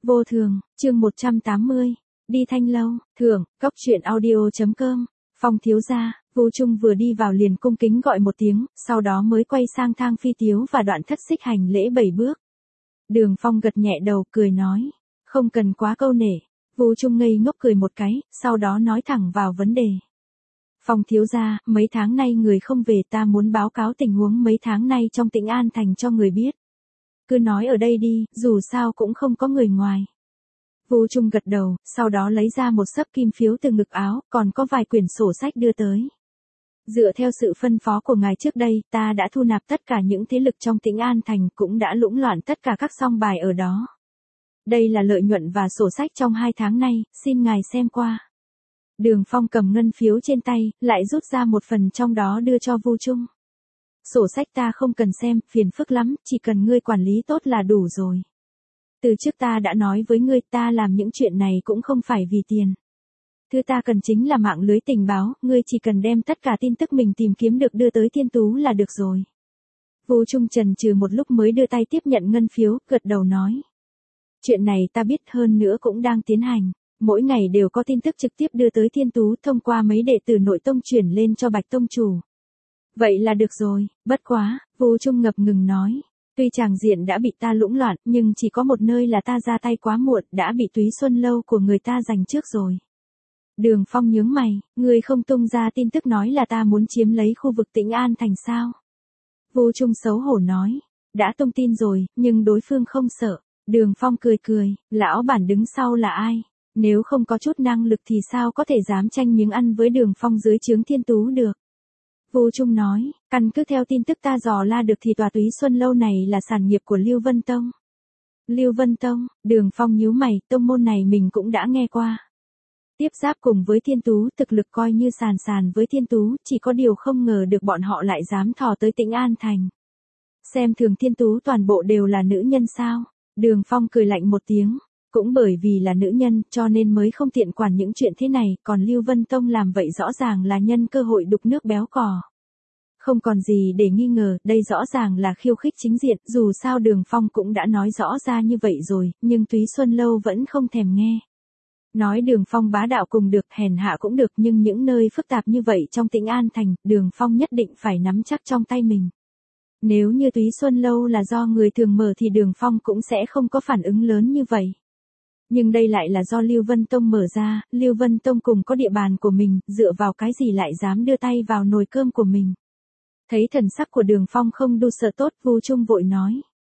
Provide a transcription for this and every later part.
Vô thường, chương 180. Đi Thanh Lâu, thưởng, cóc truyện audio.com. Phong thiếu gia, Vô Trung vừa đi vào liền cung kính gọi một tiếng, sau đó mới quay sang Thang Phi Tiếu và Đoạn Thất Xích hành lễ 7 bước. Đường Phong gật nhẹ đầu cười nói, không cần quá câu nể. Vô Trung ngây ngốc cười một cái, sau đó nói thẳng vào vấn đề. Phong thiếu gia, mấy tháng nay người không về, ta muốn báo cáo tình huống mấy tháng nay trong Tĩnh An Thành cho người biết. Cứ nói ở đây đi, dù sao cũng không có người ngoài. Vô Trung gật đầu, sau đó lấy ra một xấp kim phiếu từ ngực áo, còn có vài quyển sổ sách đưa tới. Dựa theo sự phân phó của ngài trước đây, ta đã thu nạp tất cả những thế lực trong Tĩnh An Thành, cũng đã lũng loạn tất cả các song bài ở đó. Đây là lợi nhuận và sổ sách trong 2 tháng nay, xin ngài xem qua. Đường Phong cầm ngân phiếu trên tay, lại rút ra một phần trong đó đưa cho Vô Trung. Sổ sách ta không cần xem, phiền phức lắm, chỉ cần ngươi quản lý tốt là đủ rồi. Từ trước ta đã nói với ngươi, ta làm những chuyện này cũng không phải vì tiền. Thứ ta cần chính là mạng lưới tình báo, ngươi chỉ cần đem tất cả tin tức mình tìm kiếm được đưa tới Thiên Tú là được rồi. Vô Trung chần chừ một lúc mới đưa tay tiếp nhận ngân phiếu, gật đầu nói. Chuyện này ta biết, hơn nữa cũng đang tiến hành. Mỗi ngày đều có tin tức trực tiếp đưa tới Thiên Tú thông qua mấy đệ tử nội tông chuyển lên cho Bạch Tông Chủ. Vậy là được rồi, bất quá, Vô Trung ngập ngừng nói. Tuy tràng diện đã bị ta lũng loạn, nhưng chỉ có một nơi là ta ra tay quá muộn, đã bị Túy Xuân Lâu của người ta giành trước rồi. Đường Phong nhướng mày, ngươi không tung ra tin tức nói là ta muốn chiếm lấy khu vực Tĩnh An Thành sao? Vô Trung xấu hổ nói, đã tung tin rồi, nhưng đối phương không sợ. Đường Phong cười cười, lão bản đứng sau là ai? Nếu không có chút năng lực thì sao có thể dám tranh miếng ăn với Đường Phong dưới trướng Thiên Tú được? Vô Trung nói, căn cứ theo tin tức ta dò la được thì tòa Túy Xuân Lâu này là sản nghiệp của Lưu Vân Tông. Lưu Vân Tông, Đường Phong nhíu mày, tông môn này mình cũng đã nghe qua. Tiếp giáp cùng với Thiên Tú, thực lực coi như sàn sàn với Thiên Tú, chỉ có điều không ngờ được bọn họ lại dám thò tới Tĩnh An Thành. Xem thường Thiên Tú toàn bộ đều là nữ nhân sao? Đường Phong cười lạnh một tiếng. Cũng bởi vì là nữ nhân, cho nên mới không tiện quản những chuyện thế này, còn Lưu Vân Tông làm vậy rõ ràng là nhân cơ hội đục nước béo cò. Không còn gì để nghi ngờ, đây rõ ràng là khiêu khích chính diện, dù sao Đường Phong cũng đã nói rõ ra như vậy rồi, nhưng Túy Xuân Lâu vẫn không thèm nghe. Nói Đường Phong bá đạo cùng được, hèn hạ cũng được, nhưng những nơi phức tạp như vậy trong Tĩnh An Thành, Đường Phong nhất định phải nắm chắc trong tay mình. Nếu như Túy Xuân Lâu là do người thường mở thì Đường Phong cũng sẽ không có phản ứng lớn như vậy. Nhưng đây lại là do Lưu Vân Tông mở ra, Lưu Vân Tông cùng có địa bàn của mình, dựa vào cái gì lại dám đưa tay vào nồi cơm của mình. Thấy thần sắc của Đường Phong không đu sợ tốt, Vô Trung vội nói.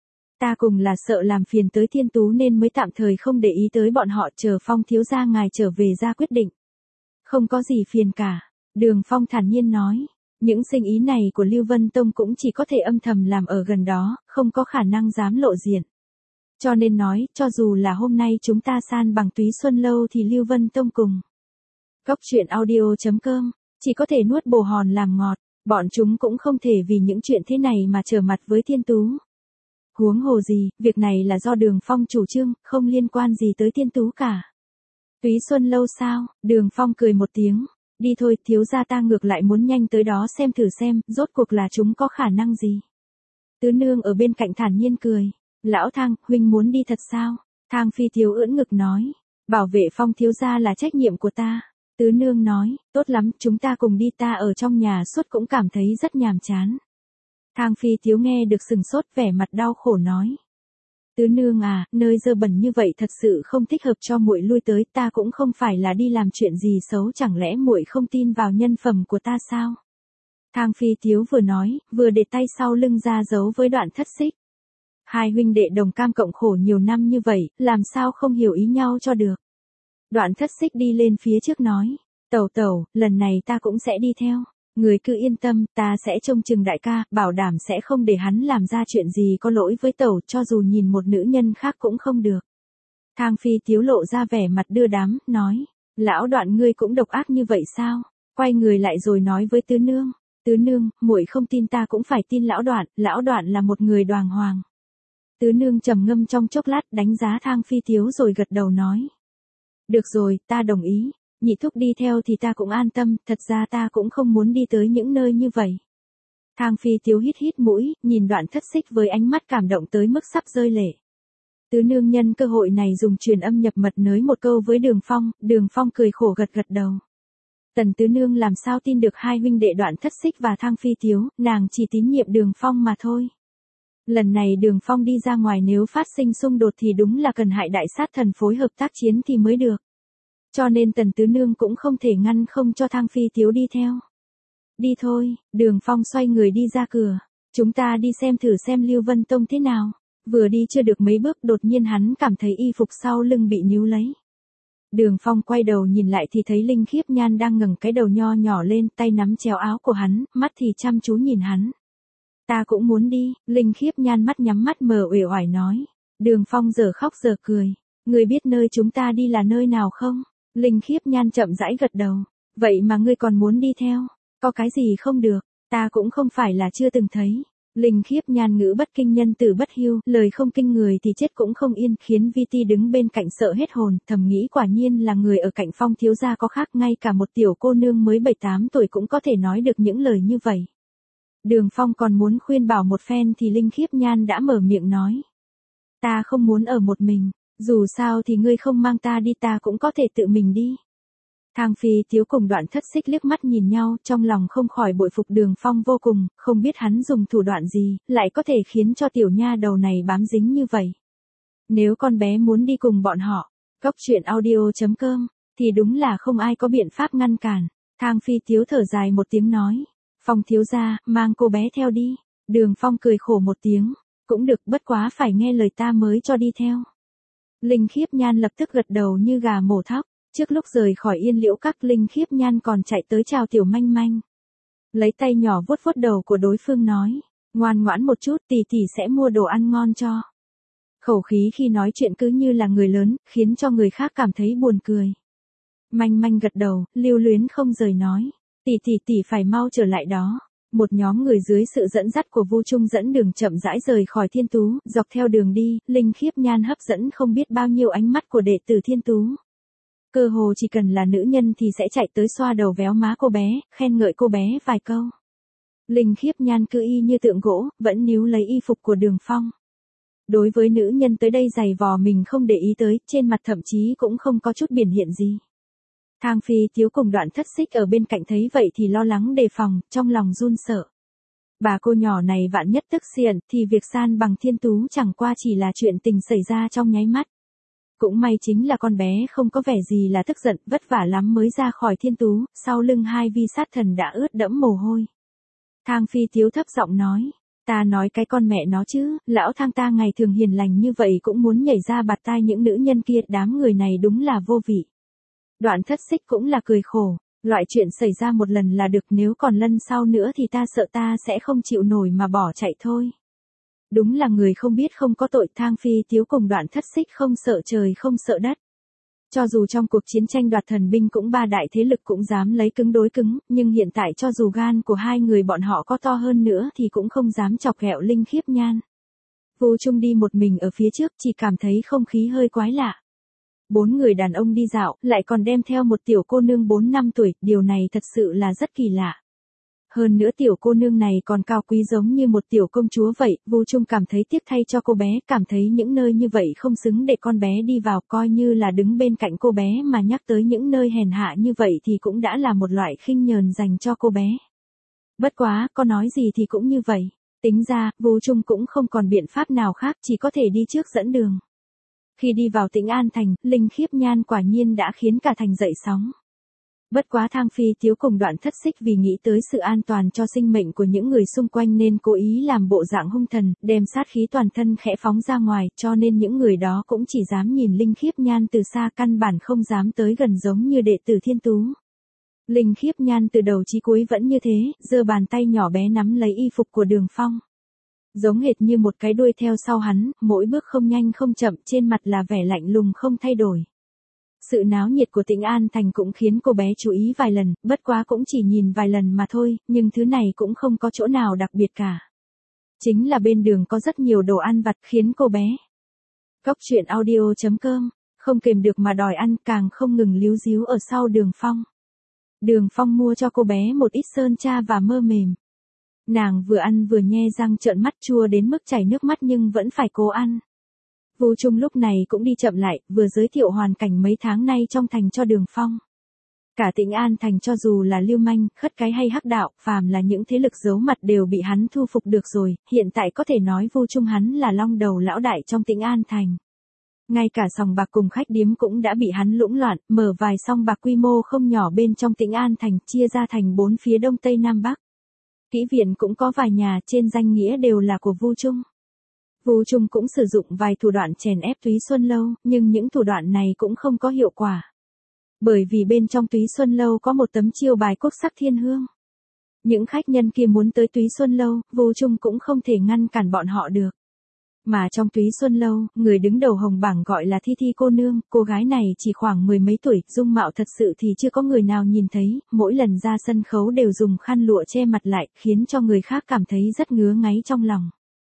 Ta cùng là sợ làm phiền tới Thiên Tú nên mới tạm thời không để ý tới bọn họ, chờ Phong thiếu gia ngài trở về ra quyết định. Không có gì phiền cả, Đường Phong thản nhiên nói. Những sinh ý này của Lưu Vân Tông cũng chỉ có thể âm thầm làm ở gần đó, không có khả năng dám lộ diện. Cho nên nói, cho dù là hôm nay chúng ta san bằng Túy Xuân Lâu thì Lưu Vân Tông cùng. Cóc truyện audio.com, chỉ có thể nuốt bồ hòn làm ngọt, bọn chúng cũng không thể vì những chuyện thế này mà trở mặt với Thiên Tú. Huống hồ gì, việc này là do Đường Phong chủ trương, không liên quan gì tới Thiên Tú cả. Túy Xuân Lâu sao? Đường Phong cười một tiếng. Đi thôi, thiếu gia ta ngược lại muốn nhanh tới đó xem thử xem, rốt cuộc là chúng có khả năng gì. Tứ nương ở bên cạnh thản nhiên cười. Lão Thang, huynh muốn đi thật sao? Thang Phi Thiếu ưỡn ngực nói. Bảo vệ Phong thiếu gia là trách nhiệm của ta. Tứ nương nói, tốt lắm, chúng ta cùng đi, ta ở trong nhà suốt cũng cảm thấy rất nhàm chán. Thang Phi Thiếu nghe được sừng sốt, vẻ mặt đau khổ nói. Tứ nương à, nơi dơ bẩn như vậy thật sự không thích hợp cho muội lui tới, ta cũng không phải là đi làm chuyện gì xấu, chẳng lẽ muội không tin vào nhân phẩm của ta sao? Thang Phi Thiếu vừa nói, vừa để tay sau lưng ra giấu với Đoạn Thất Xích. Hai huynh đệ đồng cam cộng khổ nhiều năm như vậy, làm sao không hiểu ý nhau cho được. Đoạn Thất Xích đi lên phía trước nói, tẩu tẩu, lần này ta cũng sẽ đi theo. Người cứ yên tâm, ta sẽ trông chừng đại ca, bảo đảm sẽ không để hắn làm ra chuyện gì có lỗi với tẩu, cho dù nhìn một nữ nhân khác cũng không được. Thang Phi Tiếu lộ ra vẻ mặt đưa đám, nói, lão Đoạn ngươi cũng độc ác như vậy sao? Quay người lại rồi nói với Tứ nương, Tứ nương, muội không tin ta cũng phải tin lão Đoạn là một người đoàng hoàng. Tứ nương trầm ngâm trong chốc lát, đánh giá Thang Phi Tiếu rồi gật đầu nói. Được rồi, ta đồng ý. Nhị thúc đi theo thì ta cũng an tâm, thật ra ta cũng không muốn đi tới những nơi như vậy. Thang Phi Tiếu hít hít mũi, nhìn Đoạn Thất Xích với ánh mắt cảm động tới mức sắp rơi lệ. Tứ nương nhân cơ hội này dùng truyền âm nhập mật nới một câu với Đường Phong cười khổ gật gật đầu. Tần tứ nương làm sao tin được hai huynh đệ Đoạn Thất Xích và Thang Phi Tiếu, nàng chỉ tín nhiệm Đường Phong mà thôi. Lần này Đường Phong đi ra ngoài nếu phát sinh xung đột thì đúng là cần hại đại sát thần phối hợp tác chiến thì mới được. Cho nên tần tứ nương cũng không thể ngăn không cho Thang Phi Tiếu đi theo. Đi thôi, Đường Phong xoay người đi ra cửa. Chúng ta đi xem thử xem Lưu Vân Tông thế nào. Vừa đi chưa được mấy bước đột nhiên hắn cảm thấy y phục sau lưng bị níu lấy. Đường Phong quay đầu nhìn lại thì thấy Linh Khiếp Nhan đang ngẩng cái đầu nho nhỏ lên, tay nắm chéo áo của hắn, mắt thì chăm chú nhìn hắn. Ta cũng muốn đi, Linh Khiếp Nhan mắt nhắm mắt mờ uể oải nói. Đường Phong giờ khóc giờ cười. Ngươi biết nơi chúng ta đi là nơi nào không? Linh Khiếp Nhan chậm rãi gật đầu. Vậy mà ngươi còn muốn đi theo? Có cái gì không được? Ta cũng không phải là chưa từng thấy. Linh Khiếp Nhan ngữ bất kinh nhân tử bất hiu, lời không kinh người thì chết cũng không yên, khiến Vi Ti đứng bên cạnh sợ hết hồn, thầm nghĩ quả nhiên là người ở cạnh Phong thiếu gia có khác, ngay cả một tiểu cô nương mới 7-8 tuổi cũng có thể nói được những lời như vậy. Đường Phong còn muốn khuyên bảo một phen thì Linh Khiếp Nhan đã mở miệng nói. Ta không muốn ở một mình, dù sao thì ngươi không mang ta đi ta cũng có thể tự mình đi. Thang Phi Tiếu cùng Đoạn Thất Xích liếc mắt nhìn nhau, trong lòng không khỏi bội phục Đường Phong vô cùng, không biết hắn dùng thủ đoạn gì, lại có thể khiến cho tiểu nha đầu này bám dính như vậy. Nếu con bé muốn đi cùng bọn họ, coctruyện.audio.com, thì đúng là không ai có biện pháp ngăn cản. Thang Phi Tiếu thở dài một tiếng nói. Phong thiếu gia, mang cô bé theo đi. Đường Phong cười khổ một tiếng. Cũng được, bất quá phải nghe lời ta mới cho đi theo. Linh Khiếp Nhan lập tức gật đầu như gà mổ thóc. Trước lúc rời khỏi Yên Liễu Các, Linh Khiếp Nhan còn chạy tới chào Tiểu Manh Manh. Lấy tay nhỏ vuốt vuốt đầu của đối phương nói. Ngoan ngoãn một chút, tỷ tỷ sẽ mua đồ ăn ngon cho. Khẩu khí khi nói chuyện cứ như là người lớn, khiến cho người khác cảm thấy buồn cười. Manh Manh gật đầu, lưu luyến không rời nói. Tỷ phải mau trở lại đó. Một nhóm người dưới sự dẫn dắt của Vu Trung dẫn đường chậm rãi rời khỏi Thiên Tú, dọc theo đường đi, Linh Khiếp Nhan hấp dẫn không biết bao nhiêu ánh mắt của đệ tử Thiên Tú. Cơ hồ chỉ cần là nữ nhân thì sẽ chạy tới xoa đầu véo má cô bé, khen ngợi cô bé vài câu. Linh Khiếp Nhan cứ y như tượng gỗ, vẫn níu lấy y phục của Đường Phong. Đối với nữ nhân tới đây giày vò mình không để ý tới, trên mặt thậm chí cũng không có chút biểu hiện gì. Thang Phi Tiếu cùng Đoạn Thất Xích ở bên cạnh thấy vậy thì lo lắng đề phòng, trong lòng run sợ. Bà cô nhỏ này vạn nhất tức giận thì việc san bằng Thiên Tú chẳng qua chỉ là chuyện tình xảy ra trong nháy mắt. Cũng may chính là con bé không có vẻ gì là tức giận, vất vả lắm mới ra khỏi Thiên Tú, sau lưng hai vi sát thần đã ướt đẫm mồ hôi. Thang Phi Tiếu thấp giọng nói, ta nói cái con mẹ nó chứ, lão Thang ta ngày thường hiền lành như vậy cũng muốn nhảy ra bạt tai những nữ nhân kia, đám người này đúng là vô vị. Đoạn Thất Xích cũng là cười khổ, loại chuyện xảy ra một lần là được, nếu còn lần sau nữa thì ta sợ ta sẽ không chịu nổi mà bỏ chạy thôi. Đúng là người không biết không có tội. Thang Phi Tiếu cùng Đoạn Thất Xích không sợ trời không sợ đất. Cho dù trong cuộc chiến tranh đoạt thần binh cũng ba đại thế lực cũng dám lấy cứng đối cứng, nhưng hiện tại cho dù gan của hai người bọn họ có to hơn nữa thì cũng không dám chọc ghẹo Linh Khiếp Nhan. Vu Trung đi một mình ở phía trước, chỉ cảm thấy không khí hơi quái lạ. 4 người đàn ông đi dạo, lại còn đem theo một tiểu cô nương 4-5 tuổi, điều này thật sự là rất kỳ lạ. Hơn nữa tiểu cô nương này còn cao quý giống như một tiểu công chúa vậy, Vu Trung cảm thấy tiếc thay cho cô bé, cảm thấy những nơi như vậy không xứng để con bé đi vào, coi như là đứng bên cạnh cô bé mà nhắc tới những nơi hèn hạ như vậy thì cũng đã là một loại khinh nhờn dành cho cô bé. Bất quá, có nói gì thì cũng như vậy, tính ra, Vu Trung cũng không còn biện pháp nào khác, chỉ có thể đi trước dẫn đường. Khi đi vào Tĩnh An Thành, Linh Khiếp Nhan quả nhiên đã khiến cả thành dậy sóng. Bất quá Thang Phi Tiếu cùng Đoạn Thất Xích vì nghĩ tới sự an toàn cho sinh mệnh của những người xung quanh nên cố ý làm bộ dạng hung thần, đem sát khí toàn thân khẽ phóng ra ngoài, cho nên những người đó cũng chỉ dám nhìn Linh Khiếp Nhan từ xa, căn bản không dám tới gần giống như đệ tử Thiên Tú. Linh Khiếp Nhan từ đầu chí cuối vẫn như thế, giơ bàn tay nhỏ bé nắm lấy y phục của Đường Phong. Giống hệt như một cái đuôi theo sau hắn, mỗi bước không nhanh không chậm, trên mặt là vẻ lạnh lùng không thay đổi. Sự náo nhiệt của Tĩnh An Thành cũng khiến cô bé chú ý vài lần, bất quá cũng chỉ nhìn vài lần mà thôi, nhưng thứ này cũng không có chỗ nào đặc biệt cả. Chính là bên đường có rất nhiều đồ ăn vặt khiến cô bé. Coctruyện.audio.com, không kềm được mà đòi ăn, càng không ngừng líu díu ở sau Đường Phong. Đường Phong mua cho cô bé một ít sơn tra và mơ mềm. Nàng vừa ăn vừa nhe răng trợn mắt, chua đến mức chảy nước mắt nhưng vẫn phải cố ăn. Vu Trung lúc này cũng đi chậm lại, vừa giới thiệu hoàn cảnh mấy tháng nay trong thành cho Đường Phong. Cả Tĩnh An thành cho dù là lưu manh, khất cái hay hắc đạo, phàm là những thế lực giấu mặt đều bị hắn thu phục được rồi, hiện tại có thể nói Vu Trung hắn là long đầu lão đại trong Tĩnh An thành. Ngay cả sòng bạc cùng khách điếm cũng đã bị hắn lũng loạn, mở vài sòng bạc quy mô không nhỏ bên trong Tĩnh An thành, chia ra thành 4 phía đông tây nam bắc. Kỹ viện cũng có vài nhà, trên danh nghĩa đều là của Vu Trung. Vu Trung cũng sử dụng vài thủ đoạn chèn ép Túy Xuân Lâu, nhưng những thủ đoạn này cũng không có hiệu quả. Bởi vì bên trong Túy Xuân Lâu có một tấm chiêu bài quốc sắc thiên hương. Những khách nhân kia muốn tới Túy Xuân Lâu, Vu Trung cũng không thể ngăn cản bọn họ được. Mà trong Túy Xuân Lâu, người đứng đầu hồng bảng gọi là Thi Thi cô nương, cô gái này chỉ khoảng 10 mấy tuổi, dung mạo thật sự thì chưa có người nào nhìn thấy, mỗi lần ra sân khấu đều dùng khăn lụa che mặt lại, khiến cho người khác cảm thấy rất ngứa ngáy trong lòng.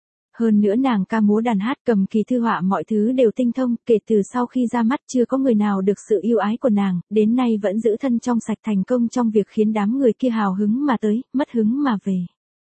Hơn nữa nàng ca múa đàn hát cầm kỳ thư họa mọi thứ đều tinh thông, kể từ sau khi ra mắt chưa có người nào được sự yêu ái của nàng, đến nay vẫn giữ thân trong sạch, thành công trong việc khiến đám người kia hào hứng mà tới, mất hứng mà về.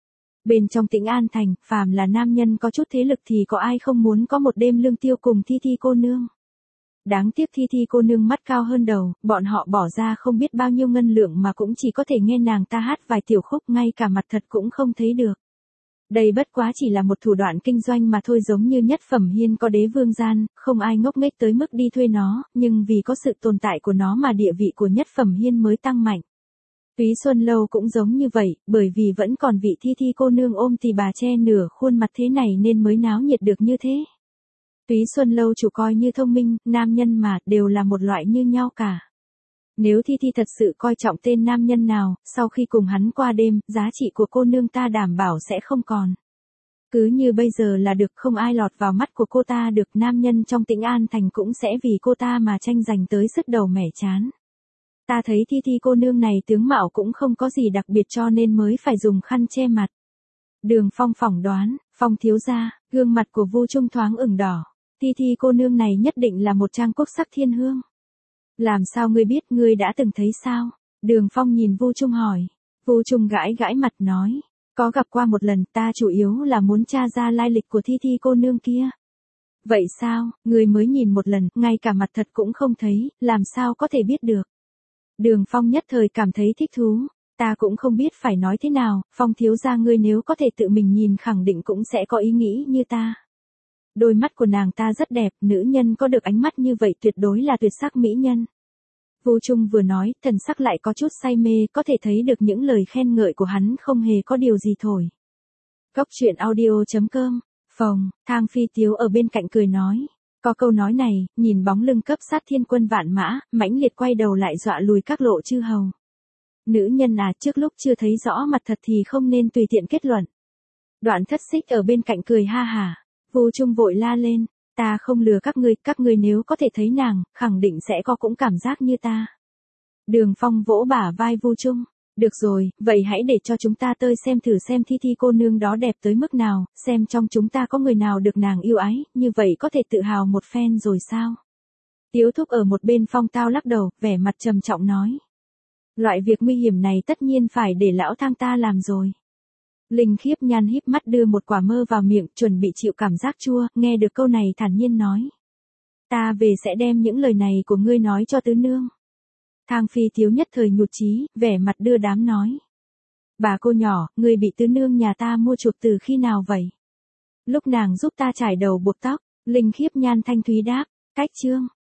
Bên trong Tĩnh An thành, phàm là nam nhân có chút thế lực thì có ai không muốn có một đêm lương tiêu cùng Thi Thi cô nương. Đáng tiếc Thi Thi cô nương mắt cao hơn đầu, bọn họ bỏ ra không biết bao nhiêu ngân lượng mà cũng chỉ có thể nghe nàng ta hát vài tiểu khúc, ngay cả mặt thật cũng không thấy được. Đây bất quá chỉ là một thủ đoạn kinh doanh mà thôi, giống như Nhất Phẩm Hiên có đế vương gian, không ai ngốc nghếch tới mức đi thuê nó, nhưng vì có sự tồn tại của nó mà địa vị của Nhất Phẩm Hiên mới tăng mạnh. Túy Xuân Lâu cũng giống như vậy, bởi vì vẫn còn vị Thi Thi cô nương ôm tì bà che nửa khuôn mặt thế này nên mới náo nhiệt được như thế. Túy Xuân Lâu chủ coi như thông minh, nam nhân mà, đều là một loại như nhau cả. Nếu Thi Thi thật sự coi trọng tên nam nhân nào, sau khi cùng hắn qua đêm, giá trị của cô nương ta đảm bảo sẽ không còn. Cứ như bây giờ là được, không ai lọt vào mắt của cô ta được, nam nhân trong Tĩnh An thành cũng sẽ vì cô ta mà tranh giành tới sứt đầu mẻ trán. Ta thấy Thi Thi cô nương này tướng mạo cũng không có gì đặc biệt cho nên mới phải dùng khăn che mặt. Đường Phong phỏng đoán, Phong thiếu gia, gương mặt của Vu Trung thoáng ửng đỏ. Thi Thi cô nương này nhất định là một trang quốc sắc thiên hương. Làm sao ngươi biết, ngươi đã từng thấy sao? Đường Phong nhìn Vu Trung hỏi. Vu Trung gãi gãi mặt nói. Có gặp qua một lần, ta chủ yếu là muốn tra ra lai lịch của Thi Thi cô nương kia. Vậy sao, ngươi mới nhìn một lần, ngay cả mặt thật cũng không thấy, làm sao có thể biết được? Đường Phong nhất thời cảm thấy thích thú. Ta cũng không biết phải nói thế nào, Phong thiếu gia ngươi nếu có thể tự mình nhìn khẳng định cũng sẽ có ý nghĩ như ta. Đôi mắt của nàng ta rất đẹp, nữ nhân có được ánh mắt như vậy tuyệt đối là tuyệt sắc mỹ nhân. Vu Trung vừa nói, thần sắc lại có chút say mê, có thể thấy được những lời khen ngợi của hắn không hề có điều gì thổi. Góc truyện audio.com, phòng, Thang Phi Tiếu ở bên cạnh cười nói. Có câu nói này, nhìn bóng lưng cấp sát thiên quân vạn mã, mãnh liệt quay đầu lại dọa lùi các lộ chư hầu. Nữ nhân à, trước lúc chưa thấy rõ mặt thật thì không nên tùy tiện kết luận. Đoạn Thất Xích ở bên cạnh cười ha hả. Vu Trung vội la lên, ta không lừa các ngươi nếu có thể thấy nàng, khẳng định sẽ có cũng cảm giác như ta. Đường Phong vỗ bả vai Vu Trung, được rồi, vậy hãy để cho chúng ta tới xem thử xem Thi Thi cô nương đó đẹp tới mức nào, xem trong chúng ta có người nào được nàng yêu ái, như vậy có thể tự hào một phen rồi sao? Tiếu Thúc ở một bên Phong Tao lắc đầu, vẻ mặt trầm trọng nói. Loại việc nguy hiểm này tất nhiên phải để lão Thang ta làm rồi. Linh Khiếp Nhan híp mắt đưa một quả mơ vào miệng, chuẩn bị chịu cảm giác chua, nghe được câu này thản nhiên nói. Ta về sẽ đem những lời này của ngươi nói cho tứ nương. Thang Phi Tiếu nhất thời nhụt chí, vẻ mặt đưa đám nói. Bà cô nhỏ, ngươi bị tứ nương nhà ta mua chuộc từ khi nào vậy? Lúc nàng giúp ta trải đầu buộc tóc, Linh Khiếp Nhan thanh thúy đáp, cách chương.